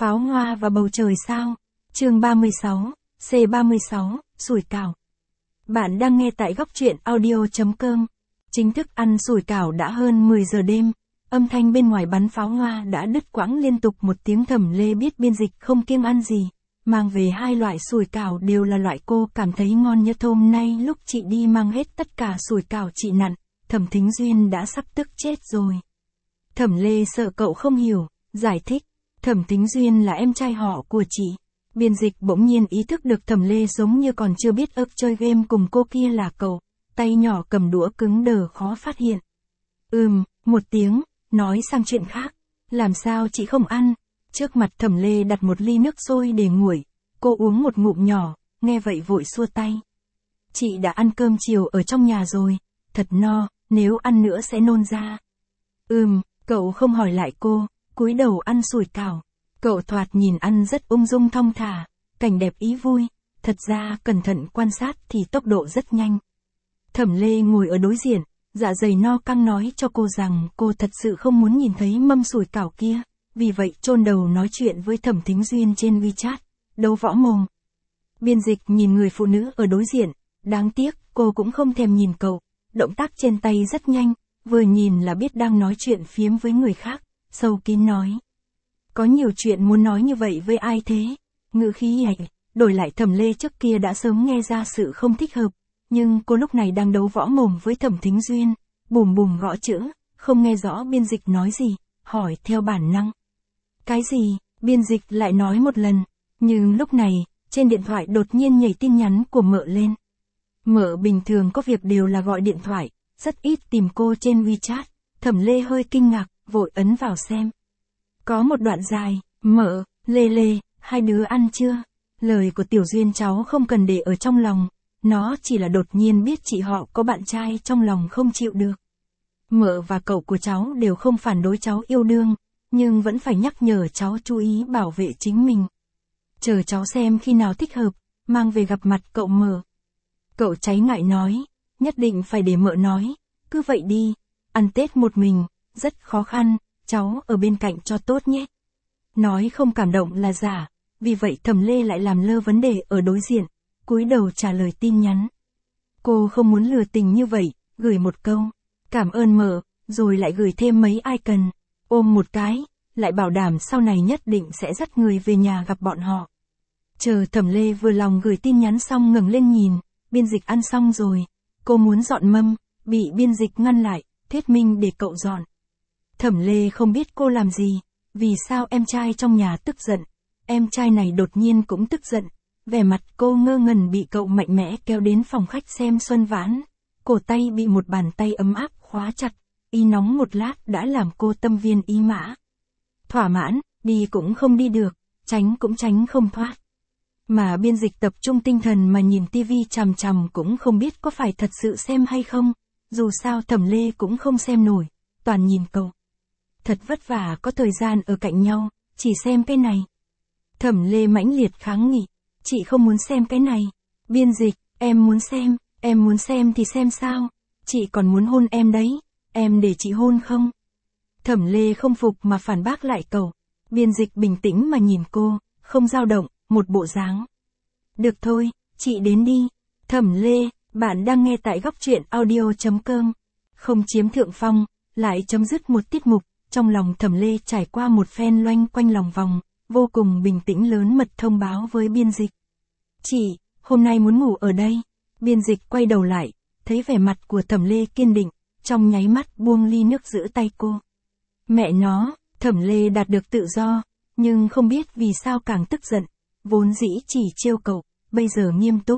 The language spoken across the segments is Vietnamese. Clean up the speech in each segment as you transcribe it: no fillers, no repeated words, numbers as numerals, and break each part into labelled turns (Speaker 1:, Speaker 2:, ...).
Speaker 1: Pháo hoa và bầu trời sao? Chương 36, C36, sủi cảo. Bạn đang nghe tại góc truyện audio.com. Chính thức ăn sủi cảo đã hơn 10 giờ đêm. Âm thanh bên ngoài bắn pháo hoa đã đứt quãng liên tục một tiếng. Thẩm Lê biết biên dịch không kiêng ăn gì. Mang về hai loại sủi cảo đều là loại cô cảm thấy ngon nhất. Hôm nay lúc chị đi mang hết tất cả sủi cảo chị nặn, Thẩm Thính Duyên đã sắp tức chết rồi. Thẩm Lê sợ cậu không hiểu, giải thích. Thẩm Thính Duyên là em trai họ của chị. Biên dịch bỗng nhiên ý thức được Thẩm Lê giống như còn chưa biết chơi game cùng cô kia là cậu. Tay nhỏ cầm đũa cứng đờ khó phát hiện. Một tiếng, nói sang chuyện khác. Làm sao chị không ăn? Trước mặt Thẩm Lê đặt một ly nước sôi để nguội. Cô uống một ngụm nhỏ, nghe vậy vội xua tay. Chị đã ăn cơm chiều ở trong nhà rồi, thật no, nếu ăn nữa sẽ nôn ra. Cậu không hỏi lại cô, cúi đầu ăn sủi cảo. Cậu thoạt nhìn ăn rất ung dung thong thả, cảnh đẹp ý vui, thật ra cẩn thận quan sát thì tốc độ rất nhanh. Thẩm Lê ngồi ở đối diện, dạ dày no căng nói cho cô rằng cô thật sự không muốn nhìn thấy mâm sủi cảo kia, vì vậy chôn đầu nói chuyện với Thẩm Thính Duyên trên WeChat, đấu võ mồm. Biên dịch nhìn người phụ nữ ở đối diện, đáng tiếc cô cũng không thèm nhìn cậu, động tác trên tay rất nhanh, vừa nhìn là biết đang nói chuyện phiếm với người khác, sâu kín nói. Có nhiều chuyện muốn nói như vậy với ai thế? Ngữ khí đổi lại Thẩm Lê trước kia đã sớm nghe ra sự không thích hợp, nhưng cô lúc này đang đấu võ mồm với Thẩm Thính Duyên, bùm bùm gõ chữ, không nghe rõ biên dịch nói gì, hỏi theo bản năng. Cái gì? Biên dịch lại nói một lần, nhưng lúc này, trên điện thoại đột nhiên nhảy tin nhắn của Mợ lên. Mợ bình thường có việc đều là gọi điện thoại, rất ít tìm cô trên WeChat. Thẩm Lê hơi kinh ngạc, vội ấn vào xem. Có một đoạn dài, Mợ, Lê, hai đứa ăn chưa? Lời của Tiểu Duyên cháu không cần để ở trong lòng, nó chỉ là đột nhiên biết chị họ có bạn trai trong lòng không chịu được. Mợ và cậu của cháu đều không phản đối cháu yêu đương, nhưng vẫn phải nhắc nhở cháu chú ý bảo vệ chính mình. Chờ cháu xem khi nào thích hợp, mang về gặp mặt cậu Mợ. Cậu cháy ngại nói, nhất định phải để Mợ nói, cứ vậy đi, ăn Tết một mình, rất khó khăn, cháu ở bên cạnh cho tốt nhé. Nói không cảm động là giả, vì vậy Thẩm Lê lại làm lơ vấn đề ở đối diện, cúi đầu trả lời tin nhắn. Cô không muốn lừa tình như vậy, gửi một câu, cảm ơn Mợ, rồi lại gửi thêm mấy icon, ôm một cái, lại bảo đảm sau này nhất định sẽ dắt người về nhà gặp bọn họ. Chờ Thẩm Lê vừa lòng gửi tin nhắn xong ngẩng lên nhìn, biên dịch ăn xong rồi, cô muốn dọn mâm, bị biên dịch ngăn lại, thuyết minh để cậu dọn. Thẩm Lê không biết cô làm gì, vì sao em trai trong nhà tức giận, em trai này đột nhiên cũng tức giận, vẻ mặt cô ngơ ngẩn bị cậu mạnh mẽ kéo đến phòng khách xem Xuân Vãn, cổ tay bị một bàn tay ấm áp khóa chặt, y nóng một lát đã làm cô tâm viên ý mã. Thỏa mãn, đi cũng không đi được, tránh cũng tránh không thoát. Mà biên dịch tập trung tinh thần mà nhìn tivi chằm chằm cũng không biết có phải thật sự xem hay không, dù sao Thẩm Lê cũng không xem nổi, toàn nhìn cậu. Thật vất vả có thời gian ở cạnh nhau, chỉ xem cái này. Thẩm Lê mãnh liệt kháng nghị, chị không muốn xem cái này. Biên dịch, em muốn xem thì xem sao, chị còn muốn hôn em đấy, em để chị hôn không? Thẩm Lê không phục mà phản bác lại cậu. Biên dịch bình tĩnh mà nhìn cô, không dao động, một bộ dáng. Được thôi, chị đến đi. Thẩm Lê, bạn đang nghe tại góc truyện audio.com. Không chiếm thượng phong, lại chấm dứt một tiết mục, trong lòng Thẩm Lê trải qua một phen loanh quanh lòng vòng, vô cùng bình tĩnh lớn mật thông báo với biên dịch. Chị, hôm nay muốn ngủ ở đây. Biên dịch quay đầu lại, thấy vẻ mặt của Thẩm Lê kiên định, trong nháy mắt buông ly nước giữ tay cô. Mẹ nó, Thẩm Lê đạt được tự do, nhưng không biết vì sao càng tức giận, vốn dĩ chỉ trêu cậu, bây giờ nghiêm túc.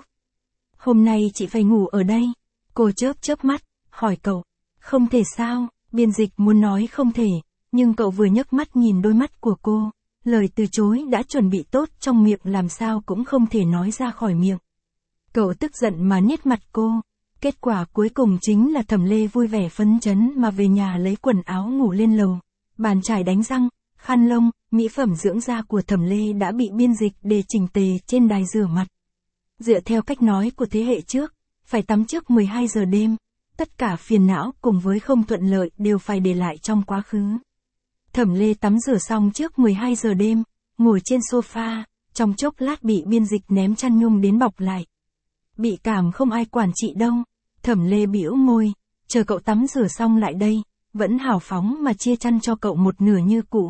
Speaker 1: Hôm nay chị phải ngủ ở đây. Cô chớp mắt, hỏi cậu. Không thể sao? Biên dịch muốn nói không thể, nhưng cậu vừa nhấc mắt nhìn đôi mắt của cô, lời từ chối đã chuẩn bị tốt trong miệng làm sao cũng không thể nói ra khỏi miệng. Cậu tức giận mà nhếch mặt cô, kết quả cuối cùng chính là Thẩm Lê vui vẻ phấn chấn mà về nhà lấy quần áo ngủ lên lầu, bàn chải đánh răng, khăn lông, mỹ phẩm dưỡng da của Thẩm Lê đã bị biên dịch để chỉnh tề trên đài rửa mặt. Dựa theo cách nói của thế hệ trước, phải tắm trước 12 giờ đêm, tất cả phiền não cùng với không thuận lợi đều phải để lại trong quá khứ. Thẩm Lê tắm rửa xong trước 12 giờ đêm, ngồi trên sofa, trong chốc lát bị biên dịch ném chăn nhung đến bọc lại. Bị cảm không ai quản chị đâu. Thẩm Lê bĩu môi, chờ cậu tắm rửa xong lại đây, vẫn hào phóng mà chia chăn cho cậu một nửa như cũ.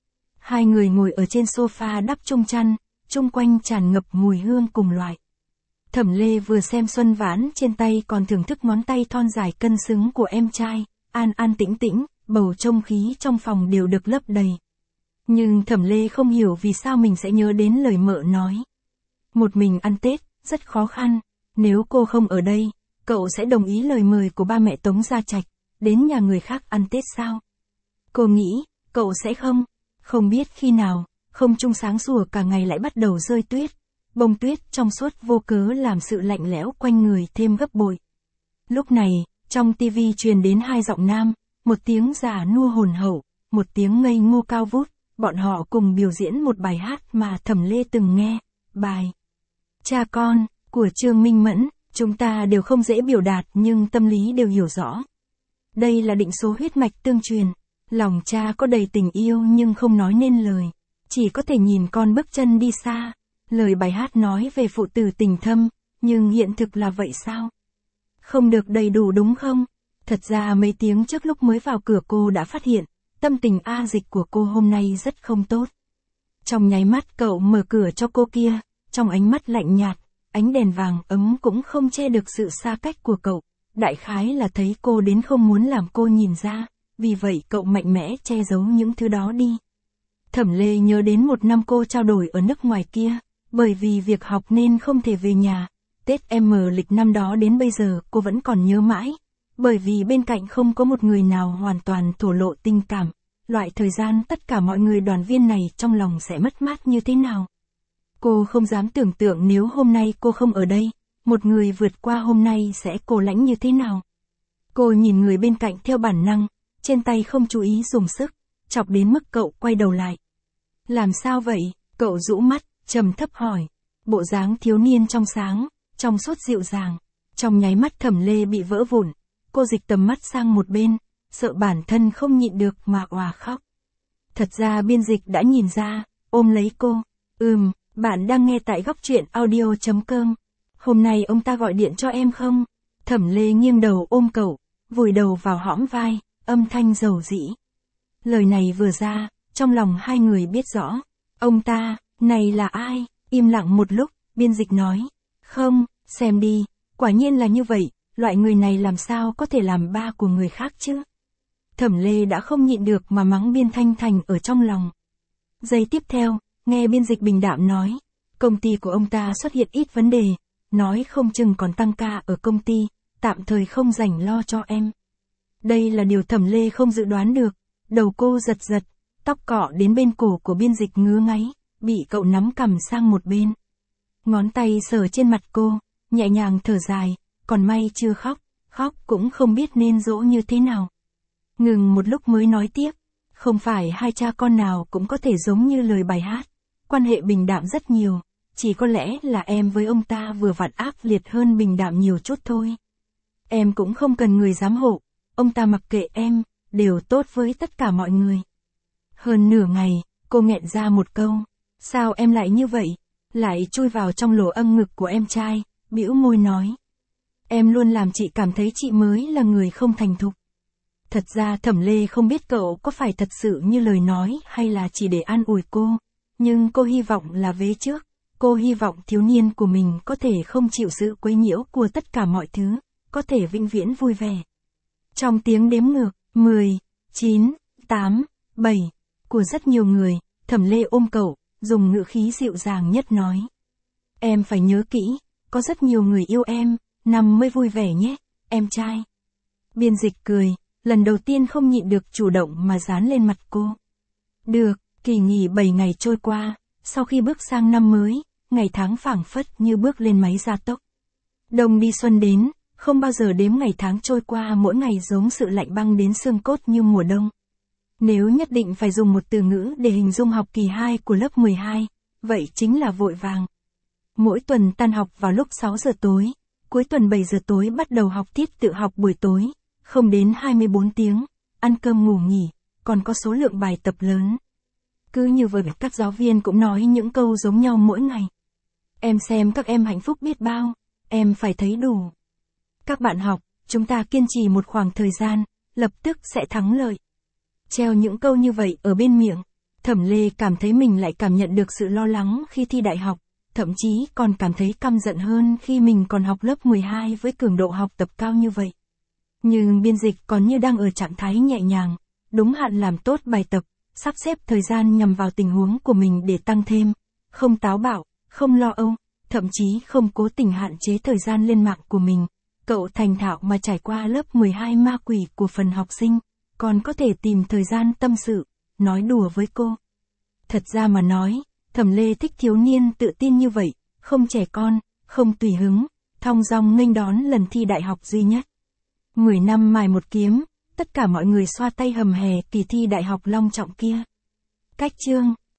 Speaker 1: Hai người ngồi ở trên sofa đắp chung chăn, chung quanh tràn ngập mùi hương cùng loại. Thẩm Lê vừa xem Xuân Vãn trên tay còn thưởng thức ngón tay thon dài cân xứng của em trai, an an tĩnh tĩnh, bầu không khí trong phòng đều được lấp đầy. Nhưng Thẩm Lê không hiểu vì sao mình sẽ nhớ đến lời mợ nói. Một mình ăn Tết, rất khó khăn, nếu cô không ở đây, cậu sẽ đồng ý lời mời của ba mẹ Tống Gia Trạch, đến nhà người khác ăn Tết sao? Cô nghĩ, cậu sẽ không biết khi nào, không trung sáng sủa cả ngày lại bắt đầu rơi tuyết. Bông tuyết trong suốt vô cớ làm sự lạnh lẽo quanh người thêm gấp bội. Lúc này, trong tivi truyền đến hai giọng nam, một tiếng già nua hồn hậu, một tiếng ngây ngô cao vút, bọn họ cùng biểu diễn một bài hát mà Thẩm Lê từng nghe, bài Cha Con, của Trương Minh Mẫn, chúng ta đều không dễ biểu đạt nhưng tâm lý đều hiểu rõ. Đây là định số huyết mạch tương truyền, lòng cha có đầy tình yêu nhưng không nói nên lời, chỉ có thể nhìn con bước chân đi xa. Lời bài hát nói về phụ tử tình thâm, nhưng hiện thực là vậy sao? Không được đầy đủ đúng không? Thật ra mấy tiếng trước lúc mới vào cửa cô đã phát hiện, tâm tình A Dịch của cô hôm nay rất không tốt. Trong nháy mắt cậu mở cửa cho cô kia, trong ánh mắt lạnh nhạt, ánh đèn vàng ấm cũng không che được sự xa cách của cậu. Đại khái là thấy cô đến không muốn làm cô nhìn ra, vì vậy cậu mạnh mẽ che giấu những thứ đó đi. Thẩm Lê nhớ đến một năm cô trao đổi ở nước ngoài kia. Bởi vì việc học nên không thể về nhà, Tết lịch năm đó đến bây giờ cô vẫn còn nhớ mãi, bởi vì bên cạnh không có một người nào hoàn toàn thổ lộ tình cảm, loại thời gian tất cả mọi người đoàn viên này trong lòng sẽ mất mát như thế nào. Cô không dám tưởng tượng nếu hôm nay cô không ở đây, một người vượt qua hôm nay sẽ cô lãnh như thế nào. Cô nhìn người bên cạnh theo bản năng, trên tay không chú ý dùng sức, chọc đến mức cậu quay đầu lại. Làm sao vậy? Cậu rũ mắt, trầm thấp hỏi, bộ dáng thiếu niên trong sáng, trong suốt dịu dàng. Trong nháy mắt Thẩm Lê bị vỡ vụn, cô dịch tầm mắt sang một bên, sợ bản thân không nhịn được mà òa khóc. Thật ra biên dịch đã nhìn ra, ôm lấy cô, bạn đang nghe tại góc truyện audio.com. Hôm nay ông ta gọi điện cho em không? Thẩm Lê nghiêng đầu ôm cậu, vùi đầu vào hõm vai, âm thanh dầu dĩ. Lời này vừa ra, trong lòng hai người biết rõ, ông ta này là ai? Im lặng một lúc, biên dịch nói. Không, xem đi, quả nhiên là như vậy, loại người này làm sao có thể làm ba của người khác chứ? Thẩm Lê đã không nhịn được mà mắng Biên Thanh Thành ở trong lòng. Giây tiếp theo, nghe biên dịch bình đạm nói. Công ty của ông ta xuất hiện ít vấn đề, nói không chừng còn tăng ca ở công ty, tạm thời không rảnh lo cho em. Đây là điều Thẩm Lê không dự đoán được, đầu cô giật giật, tóc cọ đến bên cổ của biên dịch ngứa ngáy. Bị cậu nắm cầm sang một bên. Ngón tay sờ trên mặt cô, nhẹ nhàng thở dài, còn may chưa khóc cũng không biết nên dỗ như thế nào. Ngừng một lúc mới nói tiếp, không phải hai cha con nào cũng có thể giống như lời bài hát, quan hệ bình đạm rất nhiều, chỉ có lẽ là em với ông ta vừa vặn ác liệt hơn bình đạm nhiều chút thôi. Em cũng không cần người giám hộ, ông ta mặc kệ em, đều tốt với tất cả mọi người. Hơn nửa ngày, cô nghẹn ra một câu. Sao em lại như vậy? Lại chui vào trong lỗ âm ngực của em trai, bĩu môi nói. Em luôn làm chị cảm thấy chị mới là người không thành thục. Thật ra Thẩm Lê không biết cậu có phải thật sự như lời nói hay là chỉ để an ủi cô. Nhưng cô hy vọng là vế trước. Cô hy vọng thiếu niên của mình có thể không chịu sự quấy nhiễu của tất cả mọi thứ, có thể vĩnh viễn vui vẻ. Trong tiếng đếm ngược, 10, 9, 8, 7, của rất nhiều người, Thẩm Lê ôm cậu, dùng ngữ khí dịu dàng nhất nói. Em phải nhớ kỹ, có rất nhiều người yêu em, năm mới vui vẻ nhé, em trai. Biên dịch cười, lần đầu tiên không nhịn được chủ động mà dán lên mặt cô. Được, kỳ nghỉ 7 ngày trôi qua, sau khi bước sang năm mới, ngày tháng phảng phất như bước lên máy gia tốc. Đông đi xuân đến, không bao giờ đếm ngày tháng trôi qua mỗi ngày giống sự lạnh băng đến xương cốt như mùa đông. Nếu nhất định phải dùng một từ ngữ để hình dung học kỳ 2 của lớp 12, vậy chính là vội vàng. Mỗi tuần tan học vào lúc 6 giờ tối, cuối tuần 7 giờ tối bắt đầu học tiết tự học buổi tối, không đến 24 tiếng, ăn cơm ngủ nghỉ, còn có số lượng bài tập lớn. Cứ như vậy các giáo viên cũng nói những câu giống nhau mỗi ngày. Em xem các em hạnh phúc biết bao, em phải thấy đủ. Các bạn học, chúng ta kiên trì một khoảng thời gian, lập tức sẽ thắng lợi. Treo những câu như vậy ở bên miệng, Thẩm Lê cảm thấy mình lại cảm nhận được sự lo lắng khi thi đại học, thậm chí còn cảm thấy căm giận hơn khi mình còn học lớp 12 với cường độ học tập cao như vậy. Nhưng biên dịch còn như đang ở trạng thái nhẹ nhàng, đúng hạn làm tốt bài tập, sắp xếp thời gian nhằm vào tình huống của mình để tăng thêm, không táo bạo, không lo âu, thậm chí không cố tình hạn chế thời gian lên mạng của mình. Cậu thành thạo mà trải qua lớp 12 ma quỷ của phần học sinh, còn có thể tìm thời gian tâm sự, nói đùa với cô. Thật ra mà nói, Thẩm Lê thích thiếu niên tự tin như vậy, không trẻ con, không tùy hứng, thong dong nghênh đón lần thi đại học duy nhất. 10 năm mài một kiếm, tất cả mọi người xoa tay hầm hè kỳ thi đại học long trọng kia. Cách chương